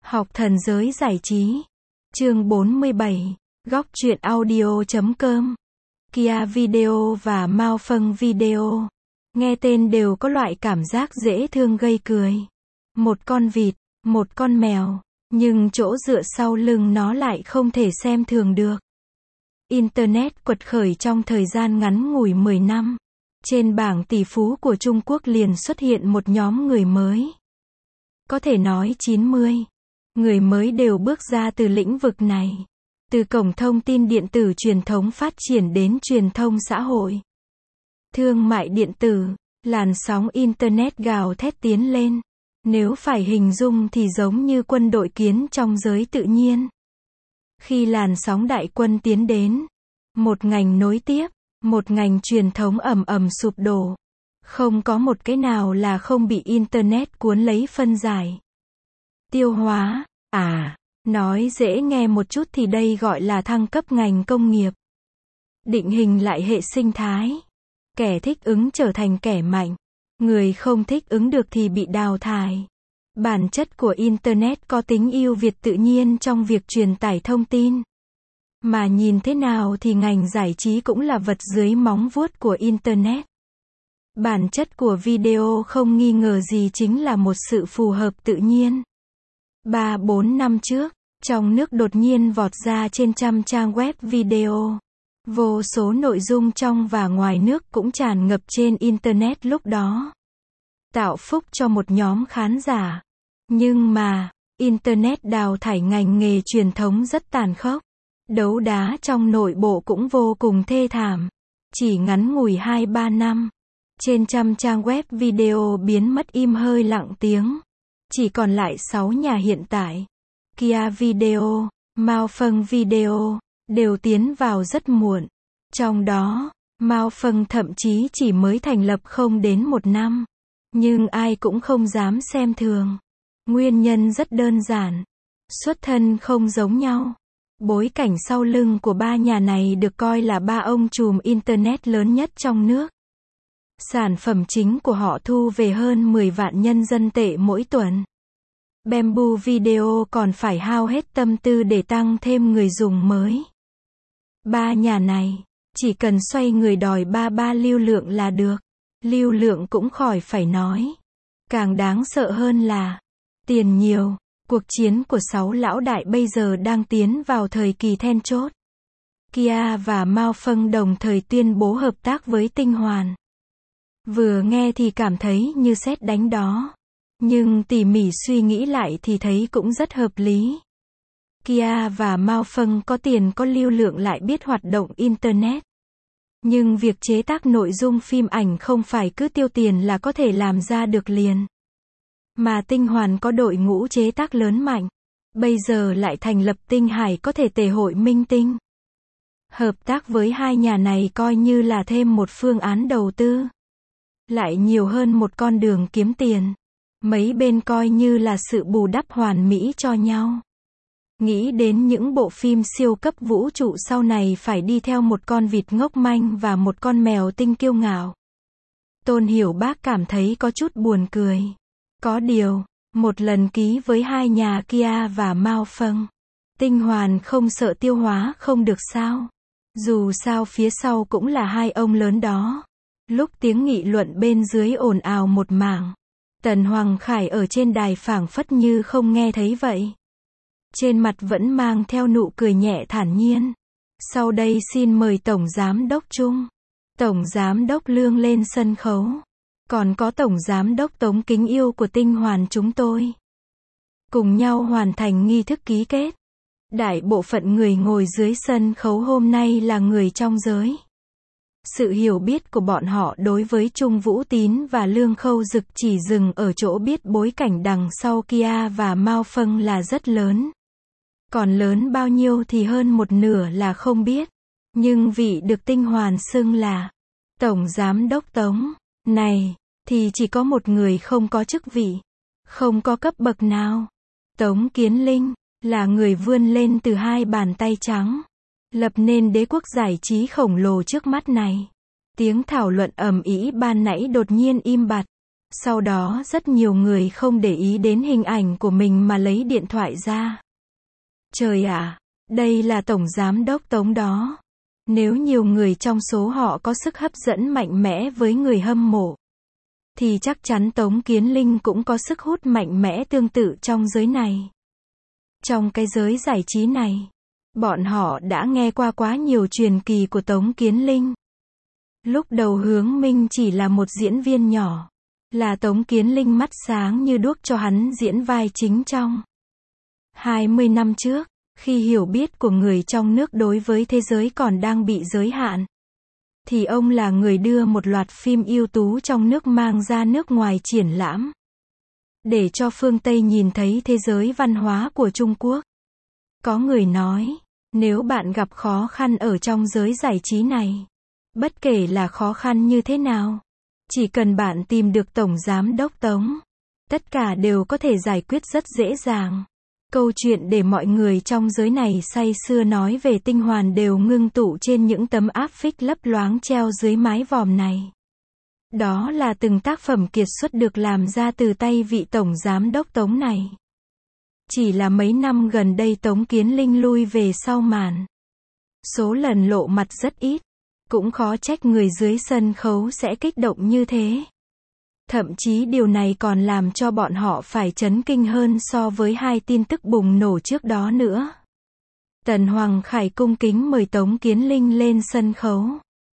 Học thần giới giải trí. Chương 47. Góc truyện audio.com. Kia Video và Mao Phâng Video. Nghe tên đều có loại cảm giác dễ thương gây cười. Một con vịt, một con mèo, nhưng chỗ dựa sau lưng nó lại không thể xem thường được. Internet quật khởi trong thời gian ngắn ngủi 10 năm. Trên bảng tỷ phú của Trung Quốc liền xuất hiện một nhóm người mới. Có thể nói 90 người mới đều bước ra từ lĩnh vực này. Từ cổng thông tin điện tử truyền thống phát triển đến truyền thông xã hội, thương mại điện tử, làn sóng Internet gào thét tiến lên. Nếu phải hình dung thì giống như quân đội kiến trong giới tự nhiên. Khi làn sóng đại quân tiến đến, một ngành nối tiếp, một ngành truyền thống ầm ầm sụp đổ. Không có một cái nào là không bị Internet cuốn lấy phân giải. Tiêu hóa, nói dễ nghe một chút thì đây gọi là thăng cấp ngành công nghiệp. Định hình lại hệ sinh thái. Kẻ thích ứng trở thành kẻ mạnh. Người không thích ứng được thì bị đào thải. Bản chất của Internet có tính ưu việt tự nhiên trong việc truyền tải thông tin. Mà nhìn thế nào thì ngành giải trí cũng là vật dưới móng vuốt của Internet. Bản chất của video không nghi ngờ gì chính là một sự phù hợp tự nhiên. 3-4 năm trước, trong nước đột nhiên vọt ra trên trăm trang web video. Vô số nội dung trong và ngoài nước cũng tràn ngập trên Internet lúc đó. Tạo phúc cho một nhóm khán giả. Nhưng mà, Internet đào thải ngành nghề truyền thống rất tàn khốc. Đấu đá trong nội bộ cũng vô cùng thê thảm. Chỉ ngắn ngủi 2-3 năm, trên trăm trang web video biến mất im hơi lặng tiếng. Chỉ còn lại 6 nhà hiện tại. Kia Video, Mao Phâng Video, đều tiến vào rất muộn. Trong đó, Mao Phâng thậm chí chỉ mới thành lập không đến 1 năm. Nhưng ai cũng không dám xem thường. Nguyên nhân rất đơn giản. Xuất thân không giống nhau. Bối cảnh sau lưng của ba nhà này được coi là ba ông trùm Internet lớn nhất trong nước. Sản phẩm chính của họ thu về hơn 10 vạn nhân dân tệ mỗi tuần. Bamboo Video còn phải hao hết tâm tư để tăng thêm người dùng mới. Ba nhà này, chỉ cần xoay người đòi ba lưu lượng là được. Lưu lượng cũng khỏi phải nói. Càng đáng sợ hơn là, tiền nhiều. Cuộc chiến của 6 lão đại bây giờ đang tiến vào thời kỳ then chốt. Kia và Mao Phâng đồng thời tuyên bố hợp tác với Tinh Hoàn. Vừa nghe thì cảm thấy như sét đánh đó. Nhưng tỉ mỉ suy nghĩ lại thì thấy cũng rất hợp lý. Kia và Mao Phâng có tiền có lưu lượng lại biết hoạt động Internet. Nhưng việc chế tác nội dung phim ảnh không phải cứ tiêu tiền là có thể làm ra được liền. Mà Tinh Hoàn có đội ngũ chế tác lớn mạnh. Bây giờ lại thành lập Tinh Hải có thể tề hội minh tinh. Hợp tác với hai nhà này coi như là thêm một phương án đầu tư. Lại nhiều hơn một con đường kiếm tiền. Mấy bên coi như là sự bù đắp hoàn mỹ cho nhau. Nghĩ đến những bộ phim siêu cấp vũ trụ sau này phải đi theo một con vịt ngốc manh và một con mèo tinh kiêu ngạo. Tôn Hiểu Bác cảm thấy có chút buồn cười. Có điều, một lần ký với hai nhà Kia và Mao Phâng, Tinh Hoàn không sợ tiêu hóa không được sao? Dù sao phía sau cũng là hai ông lớn đó. Lúc tiếng nghị luận bên dưới ồn ào một mảng, Tần Hoàng Khải ở trên đài phảng phất như không nghe thấy vậy. Trên mặt vẫn mang theo nụ cười nhẹ thản nhiên. Sau đây xin mời Tổng Giám đốc Trung, Tổng Giám đốc Lương lên sân khấu. Còn có Tổng Giám đốc Tống kính yêu của Tinh Hoàn chúng tôi. Cùng nhau hoàn thành nghi thức ký kết. Đại bộ phận người ngồi dưới sân khấu hôm nay là người trong giới. Sự hiểu biết của bọn họ đối với Trung Vũ Tín và Lương Khâu Dực chỉ dừng ở chỗ biết bối cảnh đằng sau Kia và Mao Phâng là rất lớn. Còn lớn bao nhiêu thì hơn một nửa là không biết. Nhưng vị được Tinh Hoàn xưng là Tổng Giám đốc Tống này, thì chỉ có một người không có chức vị, không có cấp bậc nào. Tống Kiến Linh, là người vươn lên từ hai bàn tay trắng, lập nên đế quốc giải trí khổng lồ trước mắt này. Tiếng thảo luận ầm ĩ ban nãy đột nhiên im bặt. Sau đó rất nhiều người không để ý đến hình ảnh của mình mà lấy điện thoại ra. Trời ạ, đây là tổng giám đốc Tống đó. Nếu nhiều người trong số họ có sức hấp dẫn mạnh mẽ với người hâm mộ, thì chắc chắn Tống Kiến Linh cũng có sức hút mạnh mẽ tương tự trong giới này. Trong cái giới giải trí này, bọn họ đã nghe qua quá nhiều truyền kỳ của Tống Kiến Linh. Lúc đầu Hướng Minh chỉ là một diễn viên nhỏ, là Tống Kiến Linh mắt sáng như đuốc cho hắn diễn vai chính trong. 20 năm trước, khi hiểu biết của người trong nước đối với thế giới còn đang bị giới hạn, thì ông là người đưa một loạt phim ưu tú trong nước mang ra nước ngoài triển lãm, để cho phương Tây nhìn thấy thế giới văn hóa của Trung Quốc. Có người nói, nếu bạn gặp khó khăn ở trong giới giải trí này, bất kể là khó khăn như thế nào, chỉ cần bạn tìm được Tổng Giám đốc Tống, tất cả đều có thể giải quyết rất dễ dàng. Câu chuyện để mọi người trong giới này say sưa nói về tinh hoàn đều ngưng tụ trên những tấm áp phích lấp loáng treo dưới mái vòm này. Đó là từng tác phẩm kiệt xuất được làm ra từ tay vị Tổng Giám đốc Tống này. Chỉ là mấy năm gần đây Tống Kiến Linh lui về sau màn. Số lần lộ mặt rất ít. Cũng khó trách người dưới sân khấu sẽ kích động như thế. Thậm chí điều này còn làm cho bọn họ phải chấn kinh hơn so với hai tin tức bùng nổ trước đó nữa. Tần Hoàng Khải cung kính mời Tống Kiến Linh lên sân khấu.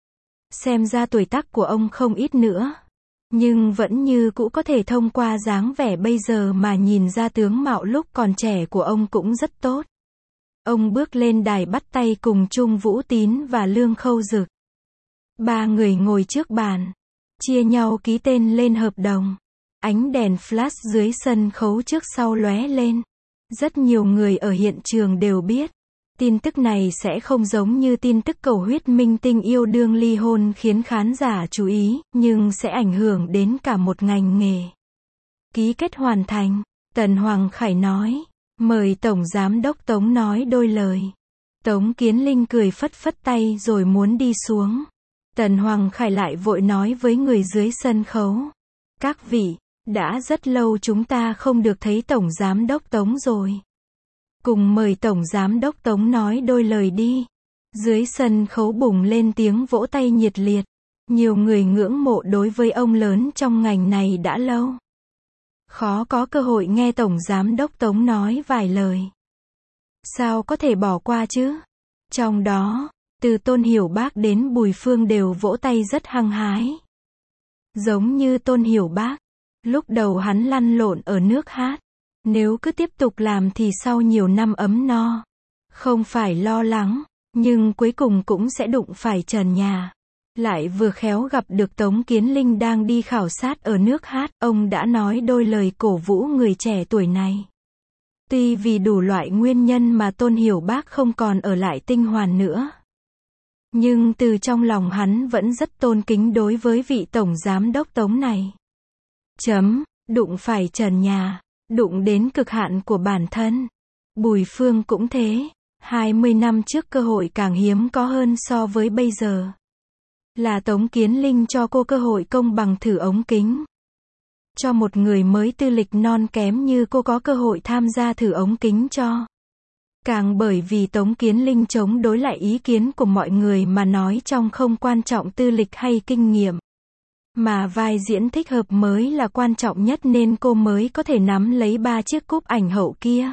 Xem ra tuổi tác của ông không ít nữa, nhưng vẫn như cũ có thể thông qua dáng vẻ bây giờ mà nhìn ra tướng mạo lúc còn trẻ của ông cũng rất tốt. Ông bước lên đài bắt tay cùng Trung Vũ Tín và Lương Khâu Dực. Ba người ngồi trước bàn, chia nhau ký tên lên hợp đồng. Ánh đèn flash dưới sân khấu trước sau lóe lên. Rất nhiều người ở hiện trường đều biết, tin tức này sẽ không giống như tin tức cầu huyết minh tinh yêu đương ly hôn khiến khán giả chú ý, nhưng sẽ ảnh hưởng đến cả một ngành nghề. Ký kết hoàn thành, Tần Hoàng Khải nói, mời Tổng Giám đốc Tống nói đôi lời. Tống Kiến Linh cười phất phất tay rồi muốn đi xuống. Tần Hoàng Khải lại vội nói với người dưới sân khấu. Các vị, đã rất lâu chúng ta không được thấy Tổng Giám đốc Tống rồi. Cùng mời Tổng Giám đốc Tống nói đôi lời đi. Dưới sân khấu bùng lên tiếng vỗ tay nhiệt liệt. Nhiều người ngưỡng mộ đối với ông lớn trong ngành này đã lâu. Khó có cơ hội nghe Tổng Giám đốc Tống nói vài lời. Sao có thể bỏ qua chứ? Trong đó, từ Tôn Hiểu Bác đến Bùi Phương đều vỗ tay rất hăng hái. Giống như Tôn Hiểu Bác, lúc đầu hắn lăn lộn ở nước hát. Nếu cứ tiếp tục làm thì sau nhiều năm ấm no, không phải lo lắng, nhưng cuối cùng cũng sẽ đụng phải trần nhà. Lại vừa khéo gặp được Tống Kiến Linh đang đi khảo sát ở nước hát, ông đã nói đôi lời cổ vũ người trẻ tuổi này. Tuy vì đủ loại nguyên nhân mà Tôn Hiểu Bác không còn ở lại Tinh Hoàn nữa, nhưng từ trong lòng hắn vẫn rất tôn kính đối với vị Tổng Giám đốc Tống này. Đụng phải trần nhà, đụng đến cực hạn của bản thân. Bùi Phương cũng thế, 20 năm trước cơ hội càng hiếm có hơn so với bây giờ. Là Tống Kiến Linh cho cô cơ hội công bằng thử ống kính. Cho một người mới tư lịch non kém như cô có cơ hội tham gia thử ống kính cho. Càng bởi vì Tống Kiến Linh chống đối lại ý kiến của mọi người mà nói trong không quan trọng tư lịch hay kinh nghiệm, mà vai diễn thích hợp mới là quan trọng nhất nên cô mới có thể nắm lấy 3 chiếc cúp ảnh hậu kia.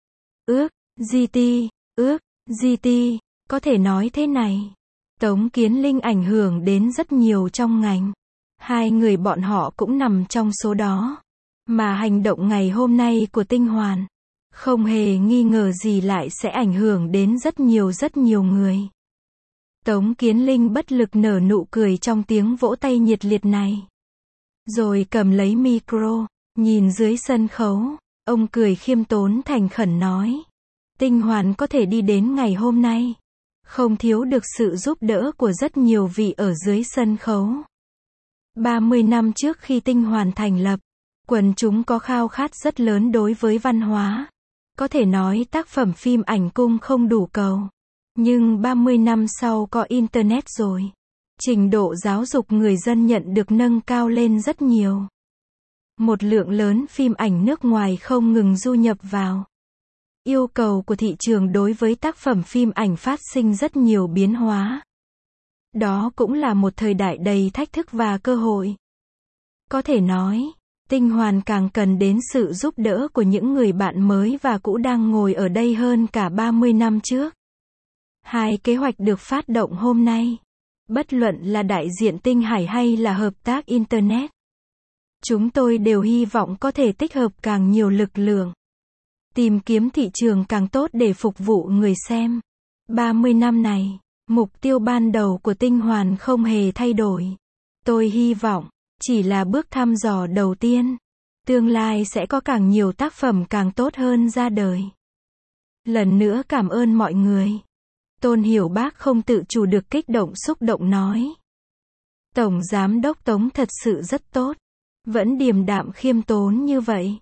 GT, có thể nói thế này. Tống Kiến Linh ảnh hưởng đến rất nhiều trong ngành. Hai người bọn họ cũng nằm trong số đó. Mà hành động ngày hôm nay của Tinh Hoàn, không hề nghi ngờ gì lại sẽ ảnh hưởng đến rất nhiều người. Tống Kiến Linh bất lực nở nụ cười trong tiếng vỗ tay nhiệt liệt này. Rồi cầm lấy micro, nhìn dưới sân khấu, ông cười khiêm tốn thành khẩn nói. Tinh Hoàn có thể đi đến ngày hôm nay, không thiếu được sự giúp đỡ của rất nhiều vị ở dưới sân khấu. 30 năm trước khi Tinh Hoàn thành lập, quần chúng có khao khát rất lớn đối với văn hóa. Có thể nói tác phẩm phim ảnh cung không đủ cầu. Nhưng 30 năm sau có Internet rồi. Trình độ giáo dục người dân nhận được nâng cao lên rất nhiều. Một lượng lớn phim ảnh nước ngoài không ngừng du nhập vào. Yêu cầu của thị trường đối với tác phẩm phim ảnh phát sinh rất nhiều biến hóa. Đó cũng là một thời đại đầy thách thức và cơ hội. Có thể nói, Tinh Hoàn càng cần đến sự giúp đỡ của những người bạn mới và cũ đang ngồi ở đây hơn cả 30 năm trước. Hai kế hoạch được phát động hôm nay, bất luận là đại diện Tinh Hải hay là hợp tác Internet, chúng tôi đều hy vọng có thể tích hợp càng nhiều lực lượng, tìm kiếm thị trường càng tốt để phục vụ người xem. 30 năm này, mục tiêu ban đầu của Tinh Hoàn không hề thay đổi. Tôi hy vọng, chỉ là bước thăm dò đầu tiên. Tương lai sẽ có càng nhiều tác phẩm càng tốt hơn ra đời. Lần nữa cảm ơn mọi người. Tôn Hiểu Bác không tự chủ được kích động xúc động nói. Tổng Giám đốc Tống thật sự rất tốt. Vẫn điềm đạm khiêm tốn như vậy.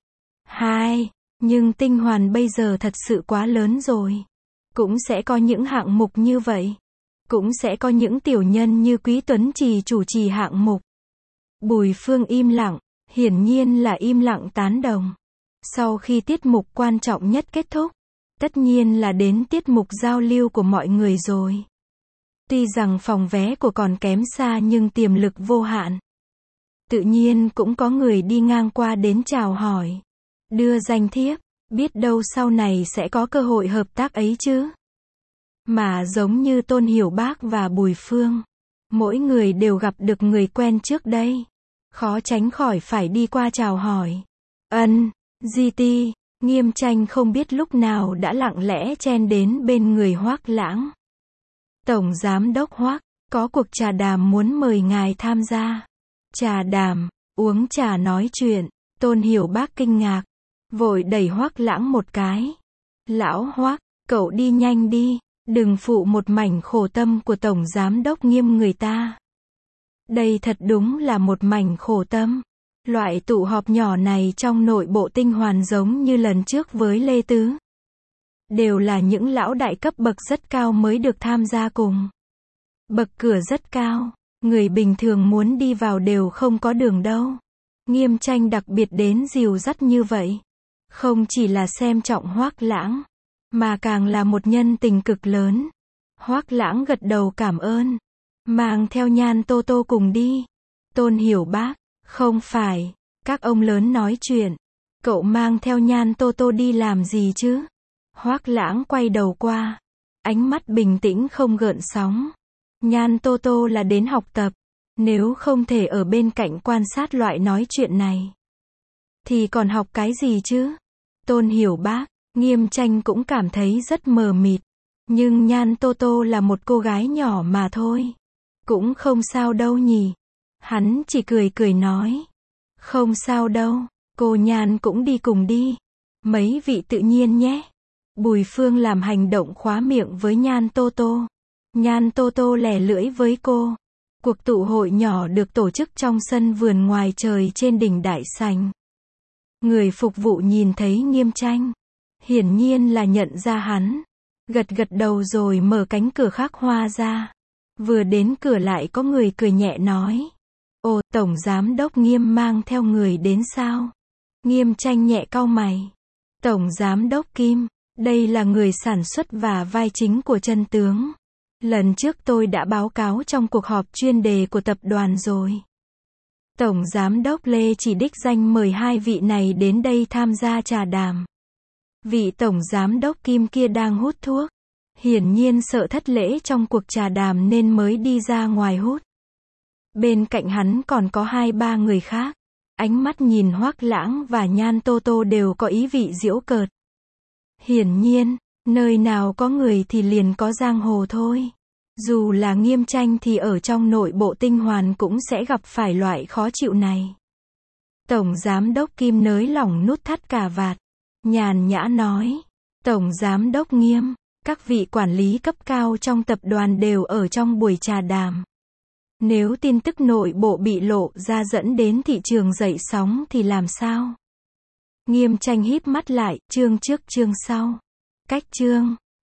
Nhưng Tinh Hoàn bây giờ thật sự quá lớn rồi. Cũng sẽ có những hạng mục như vậy. Cũng sẽ có những tiểu nhân như Quý Tuấn Trì chủ trì hạng mục. Bùi Phương im lặng, hiển nhiên là im lặng tán đồng. Sau khi tiết mục quan trọng nhất kết thúc, tất nhiên là đến tiết mục giao lưu của mọi người rồi. Tuy rằng phòng vé của còn kém xa nhưng tiềm lực vô hạn. Tự nhiên cũng có người đi ngang qua đến chào hỏi, đưa danh thiếp, biết đâu sau này sẽ có cơ hội hợp tác ấy chứ. Mà giống như Tôn Hiểu Bác và Bùi Phương, mỗi người đều gặp được người quen trước đây, khó tránh khỏi phải đi qua chào hỏi. GT, Nghiêm Tranh không biết lúc nào đã lặng lẽ chen đến bên người Hoác Lãng. Tổng Giám đốc Hoác, có cuộc trà đàm muốn mời ngài tham gia. Trà đàm, uống trà nói chuyện. Tôn Hiểu Bác kinh ngạc, vội đẩy Hoác Lãng một cái. Lão Hoác, cậu đi nhanh đi, đừng phụ một mảnh khổ tâm của Tổng Giám đốc Nghiêm người ta. Đây thật đúng là một mảnh khổ tâm. Loại tụ họp nhỏ này trong nội bộ Tinh Hoàn giống như lần trước với Lê Tứ. Đều là những lão đại cấp bậc rất cao mới được tham gia cùng. Bậc cửa rất cao, người bình thường muốn đi vào đều không có đường đâu. Nghiêm Tranh đặc biệt đến dìu dắt như vậy. Không chỉ là xem trọng Hoác Lãng, mà càng là một nhân tình cực lớn. Hoác Lãng gật đầu cảm ơn. Mang theo Nhan Tô Tô cùng đi. Tôn Hiểu Bác, không phải, các ông lớn nói chuyện. Cậu mang theo Nhan Tô Tô đi làm gì chứ? Hoác Lãng quay đầu qua. Ánh mắt bình tĩnh không gợn sóng. Nhan Tô Tô là đến học tập. Nếu không thể ở bên cạnh quan sát loại nói chuyện này, thì còn học cái gì chứ? Tôn Hiểu Bác, Nghiêm Tranh cũng cảm thấy rất mờ mịt. Nhưng Nhan Tô Tô là một cô gái nhỏ mà thôi. Cũng không sao đâu nhỉ. Hắn chỉ cười cười nói. Không sao đâu, cô Nhan cũng đi cùng đi. Mấy vị tự nhiên nhé. Bùi Phương làm hành động khóa miệng với Nhan Tô Tô. Nhan Tô Tô lẻ lưỡi với cô. Cuộc tụ hội nhỏ được tổ chức trong sân vườn ngoài trời trên đỉnh Đại Sành. Người phục vụ nhìn thấy Nghiêm Tranh. Hiển nhiên là nhận ra hắn. Gật gật đầu rồi mở cánh cửa khắc hoa ra. Vừa đến cửa lại có người cười nhẹ nói. Ồ, Tổng Giám đốc Nghiêm mang theo người đến sao? Nghiêm Tranh nhẹ cau mày. Tổng Giám đốc Kim, đây là người sản xuất và vai chính của Chân Tướng. Lần trước tôi đã báo cáo trong cuộc họp chuyên đề của tập đoàn rồi. Tổng Giám đốc Lê chỉ đích danh mời hai vị này đến đây tham gia trà đàm. Vị Tổng Giám đốc Kim kia đang hút thuốc. Hiển nhiên sợ thất lễ trong cuộc trà đàm nên mới đi ra ngoài hút. Bên cạnh hắn còn có 2-3 người khác. Ánh mắt nhìn Hoác Lãng và Nhan Tô Tô đều có ý vị giễu cợt. Hiển nhiên, nơi nào có người thì liền có giang hồ thôi. Dù là Nghiêm Tranh thì ở trong nội bộ Tinh Hoàn cũng sẽ gặp phải loại khó chịu này. Tổng Giám đốc Kim nới lỏng nút thắt cà vạt. Nhàn nhã nói. Tổng Giám đốc Nghiêm, các vị quản lý cấp cao trong tập đoàn đều ở trong buổi trà đàm. Nếu tin tức nội bộ bị lộ ra dẫn đến thị trường dậy sóng thì làm sao? Nghiêm Tranh híp mắt lại, chương trước chương sau. Cách chương.